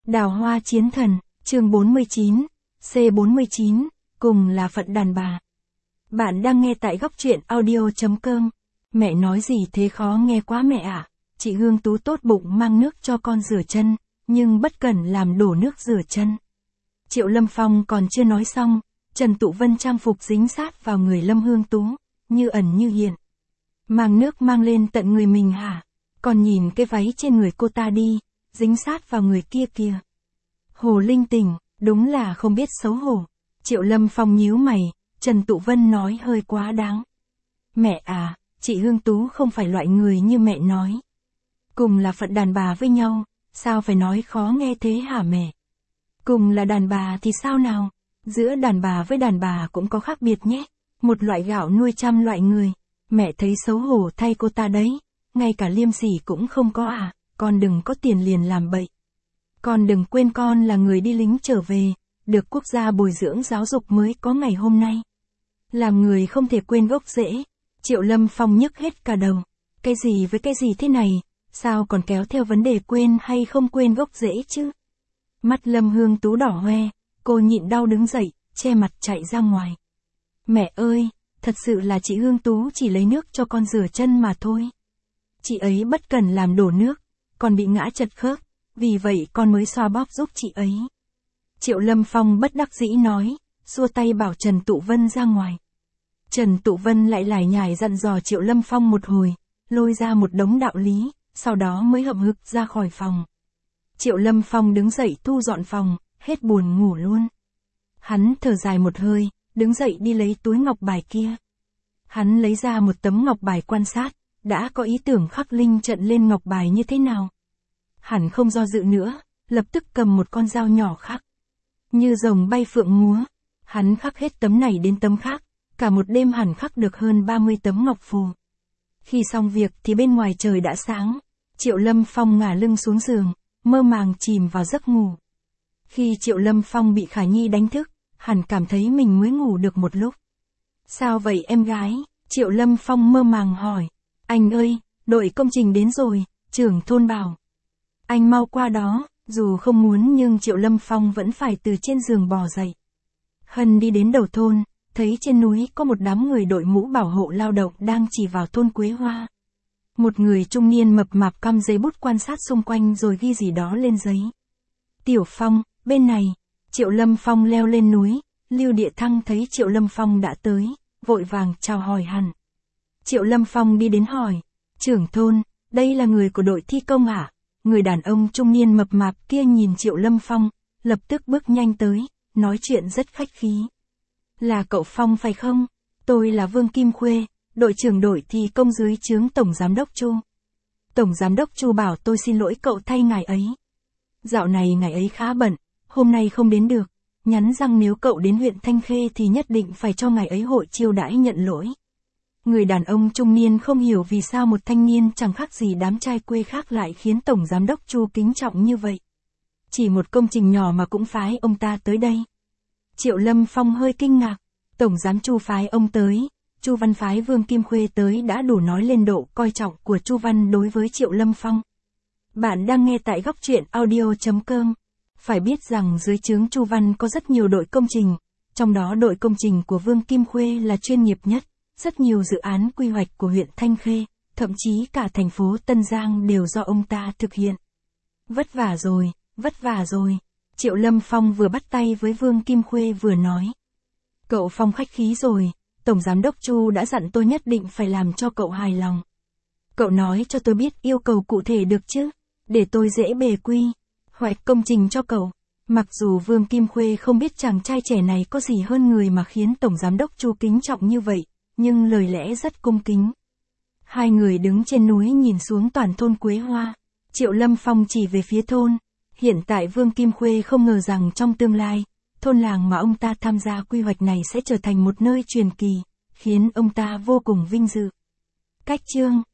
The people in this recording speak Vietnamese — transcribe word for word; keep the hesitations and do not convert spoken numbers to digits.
Đào hoa chiến thần, chương bốn mươi chín, C bốn mươi chín, cùng là phận đàn bà. Bạn đang nghe tại góc truyện audio.com. Mẹ nói gì thế khó nghe quá mẹ ạ. À. Chị Hương Tú tốt bụng mang nước cho con rửa chân, nhưng bất cẩn làm đổ nước rửa chân. Triệu Lâm Phong còn chưa nói xong, Trần Tụ Vân trang phục dính sát vào người Lâm Hương Tú, như ẩn như hiện. Mang nước mang lên tận người mình hả? Còn nhìn cái váy trên người cô ta đi, dính sát vào người kia kìa. Hồ linh tình, đúng là không biết xấu hổ. Triệu Lâm Phong nhíu mày, Trần Tụ Vân nói hơi quá đáng. Mẹ à, chị Hương Tú không phải loại người như mẹ nói. Cùng là phận đàn bà với nhau, sao phải nói khó nghe thế hả mẹ? Cùng là đàn bà thì sao nào? Giữa đàn bà với đàn bà cũng có khác biệt nhé. Một loại gạo nuôi trăm loại người. Mẹ thấy xấu hổ thay cô ta đấy. Ngay cả liêm sỉ cũng không có à, con đừng có tiền liền làm bậy. Con đừng quên con là người đi lính trở về, được quốc gia bồi dưỡng giáo dục mới có ngày hôm nay. Làm người không thể quên gốc rễ. Triệu Lâm Phong nhức hết cả đầu. Cái gì với cái gì thế này, sao còn kéo theo vấn đề quên hay không quên gốc rễ chứ? Mắt Lâm Hương Tú đỏ hoe, cô nhịn đau đứng dậy, che mặt chạy ra ngoài. Mẹ ơi, thật sự là chị Hương Tú chỉ lấy nước cho con rửa chân mà thôi. Chị ấy bất cần làm đổ nước, còn bị ngã chật khớp, vì vậy con mới xoa bóp giúp chị ấy. Triệu Lâm Phong bất đắc dĩ nói, xua tay bảo Trần Tụ Vân ra ngoài. Trần Tụ Vân lại lải nhải dặn dò Triệu Lâm Phong một hồi, lôi ra một đống đạo lý, sau đó mới hậm hực ra khỏi phòng. Triệu Lâm Phong đứng dậy thu dọn phòng, hết buồn ngủ luôn. Hắn thở dài một hơi, đứng dậy đi lấy túi ngọc bài kia. Hắn lấy ra một tấm ngọc bài quan sát, đã có ý tưởng khắc linh trận lên ngọc bài như thế nào. Hắn không do dự nữa, lập tức cầm một con dao nhỏ khắc. Như rồng bay phượng múa, hắn khắc hết tấm này đến tấm khác, cả một đêm hắn khắc được hơn ba mươi tấm ngọc phù. Khi xong việc thì bên ngoài trời đã sáng, Triệu Lâm Phong ngả lưng xuống giường, mơ màng chìm vào giấc ngủ. Khi Triệu Lâm Phong bị Khả Nhi đánh thức, hắn cảm thấy mình mới ngủ được một lúc. Sao vậy em gái? Triệu Lâm Phong mơ màng hỏi. Anh ơi, đội công trình đến rồi, trưởng thôn bảo. Anh mau qua đó, dù không muốn nhưng Triệu Lâm Phong vẫn phải từ trên giường bò dậy. Hân đi đến đầu thôn, thấy trên núi có một đám người đội mũ bảo hộ lao động đang chỉ vào thôn Quế Hoa. Một người trung niên mập mạp căm giấy bút quan sát xung quanh rồi ghi gì đó lên giấy. Tiểu Phong, bên này. Triệu Lâm Phong leo lên núi, Lưu Địa Thăng thấy Triệu Lâm Phong đã tới, vội vàng chào hỏi hẳn. Triệu Lâm Phong đi đến hỏi, trưởng thôn, đây là người của đội thi công hả? Người đàn ông trung niên mập mạp kia nhìn Triệu Lâm Phong, lập tức bước nhanh tới, nói chuyện rất khách khí. Là cậu Phong phải không? Tôi là Vương Kim Khuê, đội trưởng đội thi công dưới trướng Tổng Giám đốc Chu. Tổng Giám đốc Chu bảo tôi xin lỗi cậu thay ngài ấy. Dạo này ngài ấy khá bận, hôm nay không đến được, nhắn rằng nếu cậu đến huyện Thanh Khê thì nhất định phải cho ngài ấy hội chiêu đãi nhận lỗi. Người đàn ông trung niên không hiểu vì sao một thanh niên chẳng khác gì đám trai quê khác lại khiến Tổng Giám đốc Chu kính trọng như vậy. Chỉ một công trình nhỏ mà cũng phái ông ta tới đây. Triệu Lâm Phong hơi kinh ngạc, Tổng Giám Chu phái ông tới, Chu Văn phái Vương Kim Khuê tới đã đủ nói lên độ coi trọng của Chu Văn đối với Triệu Lâm Phong. Bạn đang nghe tại góc truyện audio.com. Phải biết rằng dưới trướng Chu Văn có rất nhiều đội công trình, trong đó đội công trình của Vương Kim Khuê là chuyên nghiệp nhất. Rất nhiều dự án quy hoạch của huyện Thanh Khê, thậm chí cả thành phố Tân Giang đều do ông ta thực hiện. Vất vả rồi, vất vả rồi. Triệu Lâm Phong vừa bắt tay với Vương Kim Khuê vừa nói. Cậu Phong khách khí rồi, Tổng Giám đốc Chu đã dặn tôi nhất định phải làm cho cậu hài lòng. Cậu nói cho tôi biết yêu cầu cụ thể được chứ, để tôi dễ bề quy, hoạch công trình cho cậu. Mặc dù Vương Kim Khuê không biết chàng trai trẻ này có gì hơn người mà khiến Tổng Giám đốc Chu kính trọng như vậy, nhưng lời lẽ rất cung kính. Hai người đứng trên núi nhìn xuống toàn thôn Quế Hoa. Triệu Lâm Phong chỉ về phía thôn. Hiện tại Vương Kim Khuê không ngờ rằng trong tương lai, thôn làng mà ông ta tham gia quy hoạch này sẽ trở thành một nơi truyền kỳ, khiến ông ta vô cùng vinh dự. Cách chương